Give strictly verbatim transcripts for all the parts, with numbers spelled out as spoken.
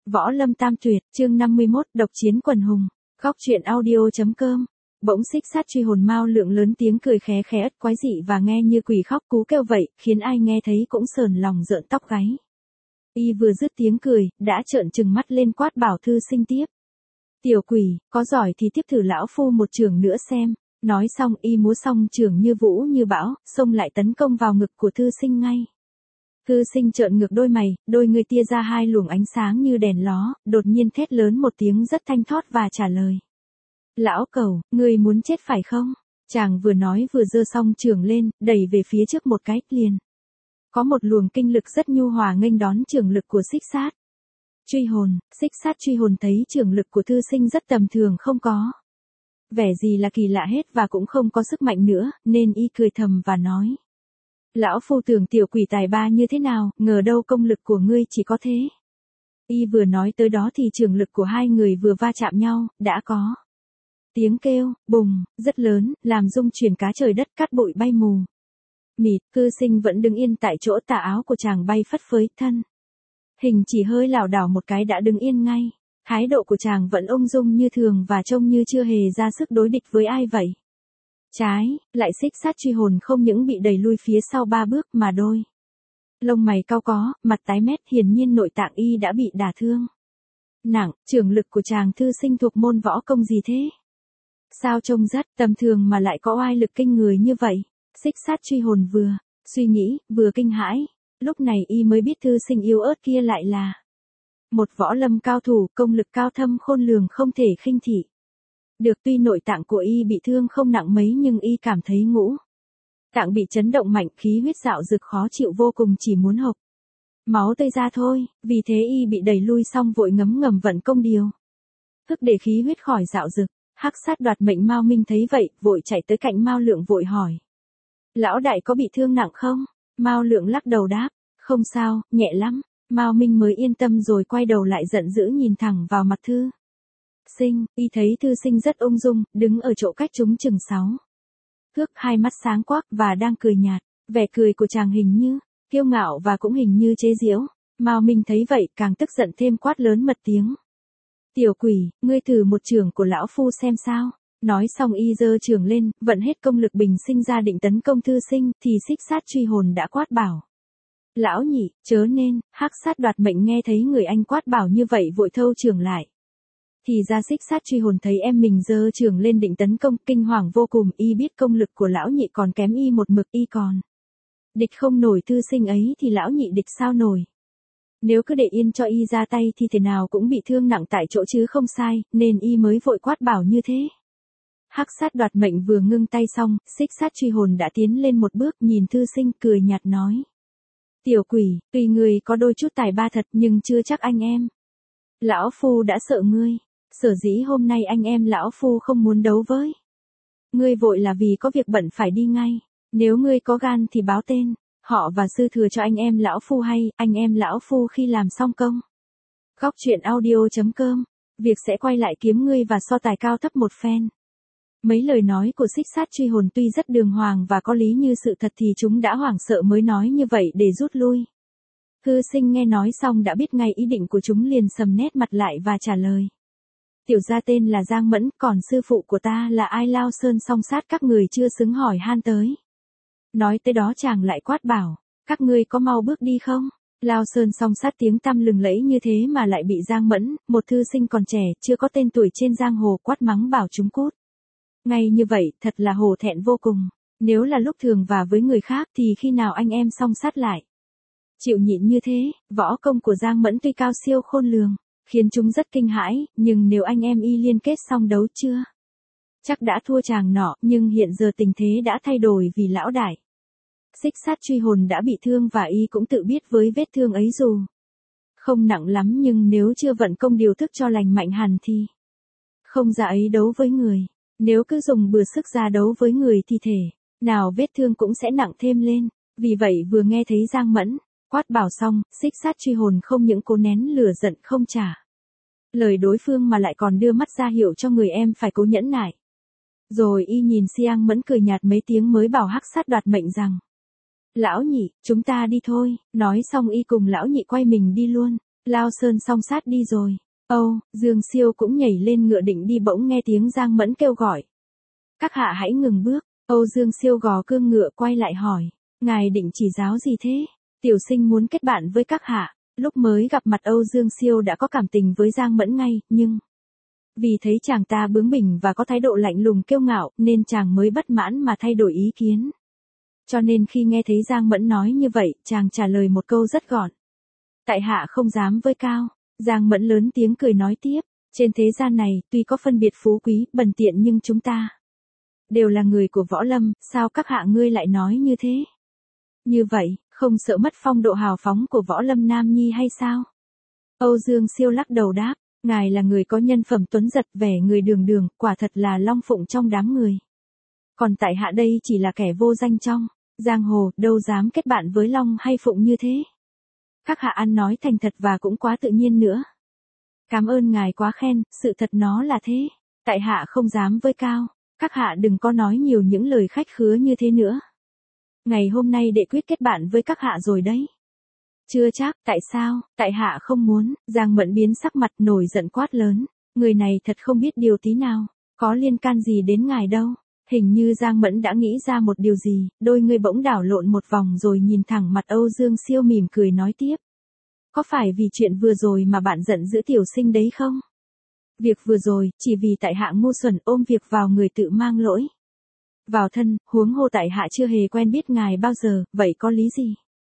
Võ Lâm Tam Tuyệt, chương năm mươi mốt, độc chiến quần hùng. Góc truyện audio.com. Bỗng xích sát truy hồn Mao Lượng lớn tiếng cười khé khé ất quái dị và nghe như quỷ khóc cú kêu vậy, khiến ai nghe thấy cũng sờn lòng rợn tóc gáy. Y vừa dứt tiếng cười, đã trợn trừng mắt lên quát bảo thư sinh tiếp. Tiểu quỷ, có giỏi thì tiếp thử lão phu một trường nữa xem. Nói xong y múa xong trường như vũ như bão, xông lại tấn công vào ngực của thư sinh ngay. Thư sinh trợn ngược đôi mày, đôi người tia ra hai luồng ánh sáng như đèn ló, đột nhiên thét lớn một tiếng rất thanh thoát và trả lời. Lão cẩu, ngươi muốn chết phải không? Chàng vừa nói vừa giơ xong trường lên, đẩy về phía trước một cái, liền. Có một luồng kinh lực rất nhu hòa nghênh đón trường lực của xích sát truy hồn. Xích sát truy hồn thấy trường lực của thư sinh rất tầm thường, không có vẻ gì là kỳ lạ hết và cũng không có sức mạnh nữa, nên y cười thầm và nói. Lão phu tưởng tiểu quỷ tài ba như thế nào, ngờ đâu công lực của ngươi chỉ có thế. Y vừa nói tới đó thì trường lực của hai người vừa va chạm nhau, đã có tiếng kêu, bùng, rất lớn, làm rung chuyển cá trời đất, cát bụi bay mù mịt. Thư sinh vẫn đứng yên tại chỗ, tà áo của chàng bay phất phới, thân hình chỉ hơi lảo đảo một cái đã đứng yên ngay. Thái độ của chàng vẫn ung dung như thường và trông như chưa hề ra sức đối địch với ai vậy. Trái lại xích sát truy hồn không những bị đẩy lui phía sau ba bước mà đôi lông mày cau có, mặt tái mét, hiển nhiên nội tạng y đã bị đả thương nặng. Trường lực của chàng thư sinh thuộc môn võ công gì thế? Sao trông rất tầm thường mà lại có oai lực kinh người như vậy? Xích sát truy hồn vừa suy nghĩ, vừa kinh hãi. Lúc này y mới biết thư sinh yếu ớt kia lại là một võ lâm cao thủ, công lực cao thâm khôn lường không thể khinh thị được. Tuy nội tạng của y bị thương không nặng mấy nhưng y cảm thấy ngũ tạng bị chấn động mạnh, khí huyết dạo dực khó chịu vô cùng, chỉ muốn hộc máu tơi ra thôi. Vì thế y bị đẩy lui xong vội ngấm ngầm vận công điều thức để khí huyết khỏi dạo dực. Hắc sát đoạt mệnh Mao Minh thấy vậy, vội chạy tới cạnh Mao Lượng vội hỏi. Lão đại có bị thương nặng không? Mao Lượng lắc đầu đáp, không sao, nhẹ lắm. Mao Minh mới yên tâm rồi quay đầu lại giận dữ nhìn thẳng vào mặt thư sinh. Y thấy thư sinh rất ung dung, đứng ở chỗ cách chúng chừng sáu thước, hai mắt sáng quắc và đang cười nhạt. Vẻ cười của chàng hình như kiêu ngạo và cũng hình như chế giễu. Mao Minh thấy vậy càng tức giận thêm, quát lớn mật tiếng. Tiểu quỷ, ngươi thử một trường của lão phu xem sao. Nói xong y giơ trường lên, vận hết công lực bình sinh ra định tấn công thư sinh, thì xích sát truy hồn đã quát bảo. Lão nhị, chớ nên. Hắc sát đoạt mệnh nghe thấy người anh quát bảo như vậy vội thâu trường lại. Thì ra xích sát truy hồn thấy em mình giơ trường lên định tấn công, kinh hoàng vô cùng. Y biết công lực của lão nhị còn kém y một mực, y còn địch không nổi thư sinh ấy thì lão nhị địch sao nổi. Nếu cứ để yên cho y ra tay thì thể nào cũng bị thương nặng tại chỗ chứ không sai, nên y mới vội quát bảo như thế. Hắc sát đoạt mệnh vừa ngưng tay xong, xích sát truy hồn đã tiến lên một bước, nhìn thư sinh cười nhạt nói. Tiểu quỷ, tuy ngươi có đôi chút tài ba thật nhưng chưa chắc anh em lão phu đã sợ ngươi. Sở dĩ hôm nay anh em lão phu không muốn đấu với ngươi vội là vì có việc bận phải đi ngay. Nếu ngươi có gan thì báo tên họ và sư thừa cho anh em lão phu hay, anh em lão phu khi làm xong công. Góc truyện audio.com. Việc sẽ quay lại kiếm ngươi và so tài cao thấp một phen. Mấy lời nói của xích sát truy hồn tuy rất đường hoàng và có lý như sự thật thì chúng đã hoảng sợ mới nói như vậy để rút lui. Thư sinh nghe nói xong đã biết ngay ý định của chúng, liền sầm nét mặt lại và trả lời. Tiểu gia tên là Giang Mẫn, còn sư phụ của ta là ai? Lao Sơn song sát các người chưa xứng hỏi han tới. Nói tới đó chàng lại quát bảo, các ngươi có mau bước đi không? Lao Sơn song sát tiếng tăm lừng lẫy như thế mà lại bị Giang Mẫn, một thư sinh còn trẻ, chưa có tên tuổi trên giang hồ, quát mắng bảo chúng cút. Ngay như vậy, thật là hổ thẹn vô cùng. Nếu là lúc thường và với người khác thì khi nào anh em song sát lại chịu nhịn như thế. Võ công của Giang Mẫn tuy cao siêu khôn lường, khiến chúng rất kinh hãi, nhưng nếu anh em y liên kết xong đấu chưa chắc đã thua chàng nọ, nhưng hiện giờ tình thế đã thay đổi vì lão đại xích sát truy hồn đã bị thương và y cũng tự biết với vết thương ấy dù không nặng lắm nhưng nếu chưa vận công điều thức cho lành mạnh hẳn thì không ra ấy đấu với người. Nếu cứ dùng bừa sức ra đấu với người thì thể nào vết thương cũng sẽ nặng thêm lên. Vì vậy vừa nghe thấy Giang Mẫn quát bảo xong, xích sát truy hồn không những cố nén lửa giận không trả lời đối phương mà lại còn đưa mắt ra hiệu cho người em phải cố nhẫn nại. Rồi y nhìn Giang Mẫn cười nhạt mấy tiếng mới bảo hắc sát đoạt mệnh rằng. Lão nhị, chúng ta đi thôi. Nói xong y cùng lão nhị quay mình đi luôn. Lao Sơn song sát đi rồi. Âu, Dương Siêu cũng nhảy lên ngựa định đi bỗng nghe tiếng Giang Mẫn kêu gọi. Các hạ hãy ngừng bước. Âu Dương Siêu gò cương ngựa quay lại hỏi. Ngài định chỉ giáo gì thế? Tiểu sinh muốn kết bạn với các hạ. Lúc mới gặp mặt Âu Dương Siêu đã có cảm tình với Giang Mẫn ngay, nhưng... Vì thấy chàng ta bướng bỉnh và có thái độ lạnh lùng kiêu ngạo, nên chàng mới bất mãn mà thay đổi ý kiến. Cho nên khi nghe thấy Giang Mẫn nói như vậy, chàng trả lời một câu rất gọn. Tại hạ không dám với cao. Giang Mẫn lớn tiếng cười nói tiếp. Trên thế gian này, tuy có phân biệt phú quý, bần tiện nhưng chúng ta đều là người của võ lâm, sao các hạ ngươi lại nói như thế? Như vậy, không sợ mất phong độ hào phóng của võ lâm nam nhi hay sao? Âu Dương Siêu lắc đầu đáp. Ngài là người có nhân phẩm tuấn giật vẻ người đường đường, quả thật là long phụng trong đám người. Còn tại hạ đây chỉ là kẻ vô danh trong giang hồ, đâu dám kết bạn với long hay phụng như thế. Các hạ ăn nói thành thật và cũng quá tự nhiên nữa. Cảm ơn ngài quá khen, sự thật nó là thế. Tại hạ không dám với cao. Các hạ đừng có nói nhiều những lời khách khứa như thế nữa. Ngày hôm nay đệ quyết kết bạn với các hạ rồi đấy. Chưa chắc, tại sao? Tại hạ không muốn. Giang Mẫn biến sắc mặt nổi giận quát lớn. Người này thật không biết điều tí nào. Có liên can gì đến ngài đâu. Hình như Giang Mẫn đã nghĩ ra một điều gì. Đôi người bỗng đảo lộn một vòng rồi nhìn thẳng mặt Âu Dương Siêu mỉm cười nói tiếp. Có phải vì chuyện vừa rồi mà bạn giận dữ tiểu sinh đấy không? Việc vừa rồi, chỉ vì tại hạ ngu xuẩn ôm việc vào người tự mang lỗi. Vào thân, huống hồ tại hạ chưa hề quen biết ngài bao giờ, vậy có lý gì?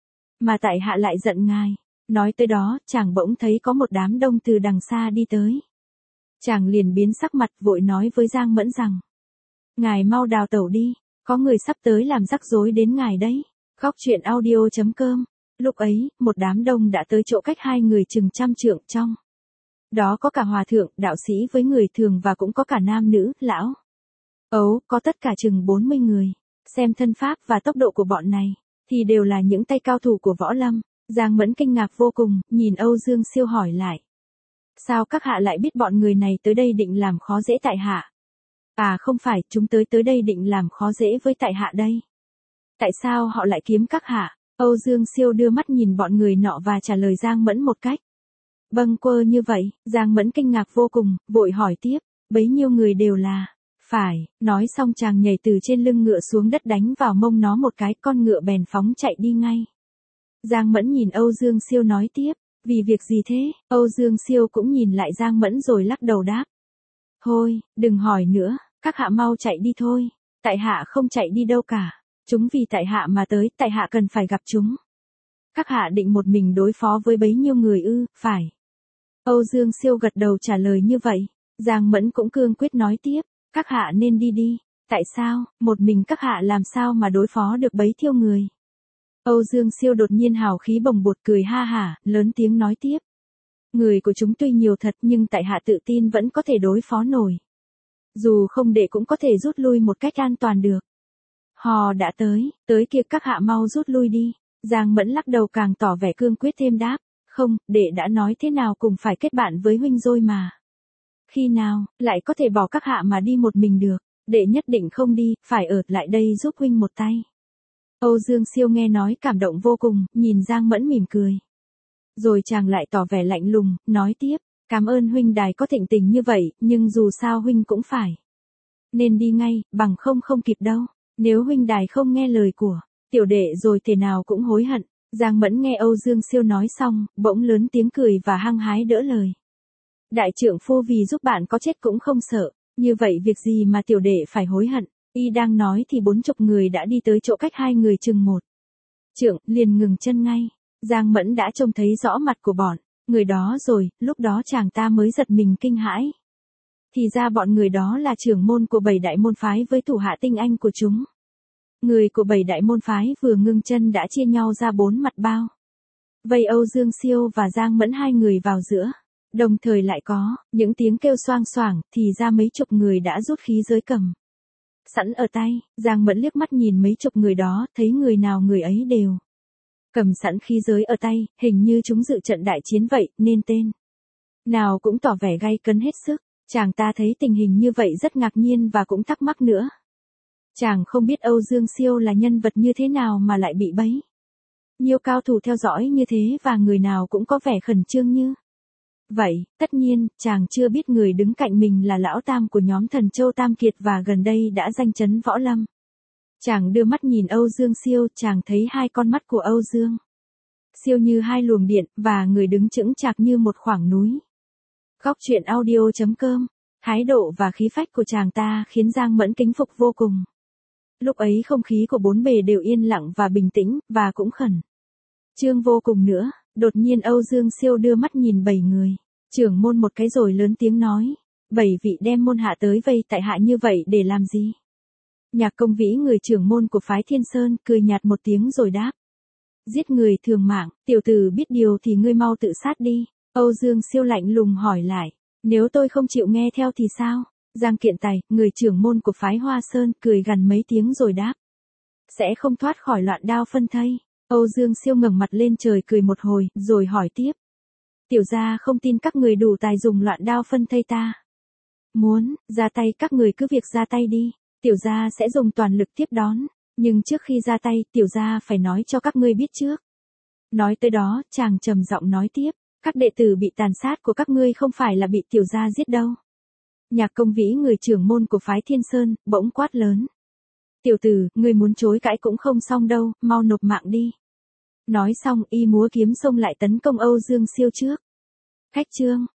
Mà tại hạ lại giận ngài. Nói tới đó, chàng bỗng thấy có một đám đông từ đằng xa đi tới. Chàng liền biến sắc mặt vội nói với Giang Mẫn rằng. Ngài mau đào tẩu đi, có người sắp tới làm rắc rối đến ngài đấy. Góc truyện audio chấm com. Lúc ấy, một đám đông đã tới chỗ cách hai người chừng trăm trượng trong. Đó có cả hòa thượng, đạo sĩ với người thường và cũng có cả nam nữ, lão. Ấu, có tất cả chừng bốn mươi người. Xem thân pháp và tốc độ của bọn này, thì đều là những tay cao thủ của võ lâm. Giang Mẫn kinh ngạc vô cùng, nhìn Âu Dương Siêu hỏi lại. Sao các hạ lại biết bọn người này tới đây định làm khó dễ tại hạ? À không phải, chúng tới tới đây định làm khó dễ với tại hạ đây. Tại sao họ lại kiếm các hạ? Âu Dương Siêu đưa mắt nhìn bọn người nọ và trả lời Giang Mẫn một cách bâng quơ như vậy. Giang Mẫn kinh ngạc vô cùng, vội hỏi tiếp, bấy nhiêu người đều là... Phải, nói xong chàng nhảy từ trên lưng ngựa xuống đất đánh vào mông nó một cái, con ngựa bèn phóng chạy đi ngay. Giang Mẫn nhìn Âu Dương Siêu nói tiếp, vì việc gì thế? Âu Dương Siêu cũng nhìn lại Giang Mẫn rồi lắc đầu đáp. Thôi, đừng hỏi nữa, các hạ mau chạy đi thôi, tại hạ không chạy đi đâu cả. Chúng vì tại hạ mà tới, tại hạ cần phải gặp chúng. Các hạ định một mình đối phó với bấy nhiêu người ư? Phải. Âu Dương Siêu gật đầu trả lời như vậy. Giang Mẫn cũng cương quyết nói tiếp, các hạ nên đi đi. Tại sao, một mình các hạ làm sao mà đối phó được bấy thiêu người? Âu Dương Siêu đột nhiên hào khí bồng bột cười ha hả, lớn tiếng nói tiếp. Người của chúng tuy nhiều thật nhưng tại hạ tự tin vẫn có thể đối phó nổi. Dù không để cũng có thể rút lui một cách an toàn được. Hò đã tới, tới kia các hạ mau rút lui đi. Giang Mẫn lắc đầu càng tỏ vẻ cương quyết thêm đáp. Không, đệ đã nói thế nào cũng phải kết bạn với huynh rồi mà. Khi nào, lại có thể bỏ các hạ mà đi một mình được. Đệ nhất định không đi, phải ở lại đây giúp huynh một tay. Âu Dương Siêu nghe nói cảm động vô cùng, nhìn Giang Mẫn mỉm cười. Rồi chàng lại tỏ vẻ lạnh lùng, nói tiếp. Cảm ơn huynh đài có thịnh tình như vậy, nhưng dù sao huynh cũng phải nên đi ngay, bằng không không kịp đâu. Nếu huynh đài không nghe lời của tiểu đệ rồi thế nào cũng hối hận. Giang Mẫn nghe Âu Dương Siêu nói xong, bỗng lớn tiếng cười và hăng hái đỡ lời. Đại trượng phu vì giúp bạn có chết cũng không sợ, như vậy việc gì mà tiểu đệ phải hối hận. Y đang nói thì bốn chục người đã đi tới chỗ cách hai người chừng một trượng, liền ngừng chân ngay. Giang Mẫn đã trông thấy rõ mặt của bọn người đó rồi, lúc đó chàng ta mới giật mình kinh hãi. Thì ra bọn người đó là trưởng môn của bảy đại môn phái với thủ hạ tinh anh của chúng. Người của bảy đại môn phái vừa ngưng chân đã chia nhau ra bốn mặt bao. Vây Âu Dương Siêu và Giang Mẫn hai người vào giữa. Đồng thời lại có những tiếng kêu xoang xoảng, thì ra mấy chục người đã rút khí giới cầm sẵn ở tay. Giang Mẫn liếc mắt nhìn mấy chục người đó, thấy người nào người ấy đều cầm sẵn khí giới ở tay, hình như chúng dự trận đại chiến vậy, nên tên nào cũng tỏ vẻ gay cấn hết sức. Chàng ta thấy tình hình như vậy rất ngạc nhiên và cũng thắc mắc nữa. Chàng không biết Âu Dương Siêu là nhân vật như thế nào mà lại bị bẫy. Nhiều cao thủ theo dõi như thế và người nào cũng có vẻ khẩn trương như vậy, tất nhiên, chàng chưa biết người đứng cạnh mình là lão tam của nhóm Thần Châu Tam Kiệt và gần đây đã danh chấn võ lâm. Chàng đưa mắt nhìn Âu Dương Siêu, chàng thấy hai con mắt của Âu Dương Siêu như hai luồng điện, và người đứng chững chạc như một khoảng núi. Góc truyện audio.com, thái độ và khí phách của chàng ta khiến Giang Mẫn kính phục vô cùng. Lúc ấy không khí của bốn bề đều yên lặng và bình tĩnh, và cũng khẩn trương vô cùng nữa. Đột nhiên Âu Dương Siêu đưa mắt nhìn bảy người trưởng môn một cái rồi lớn tiếng nói, bảy vị đem môn hạ tới vây tại hạ như vậy để làm gì? Nhạc Công Vĩ, người trưởng môn của phái Thiên Sơn, cười nhạt một tiếng rồi đáp, giết người thường mạng, tiểu tử biết điều thì ngươi mau tự sát đi. Âu Dương Siêu lạnh lùng hỏi lại, nếu tôi không chịu nghe theo thì sao? Giang Kiện Tài, người trưởng môn của phái Hoa Sơn, cười gằn mấy tiếng rồi đáp, sẽ không thoát khỏi loạn đao phân thây. Âu Dương Siêu ngẩng mặt lên trời cười một hồi, rồi hỏi tiếp, tiểu gia không tin các người đủ tài dùng loạn đao phân thây ta. Muốn ra tay các người cứ việc ra tay đi, tiểu gia sẽ dùng toàn lực tiếp đón, nhưng trước khi ra tay, tiểu gia phải nói cho các ngươi biết trước. Nói tới đó, chàng trầm giọng nói tiếp, các đệ tử bị tàn sát của các ngươi không phải là bị tiểu gia giết đâu. Nhạc Công Vĩ, người trưởng môn của phái Thiên Sơn, bỗng quát lớn, tiểu tử, ngươi muốn chối cãi cũng không xong đâu, mau nộp mạng đi. Nói xong y múa kiếm xông lại tấn công Âu Dương Siêu trước. Khách chương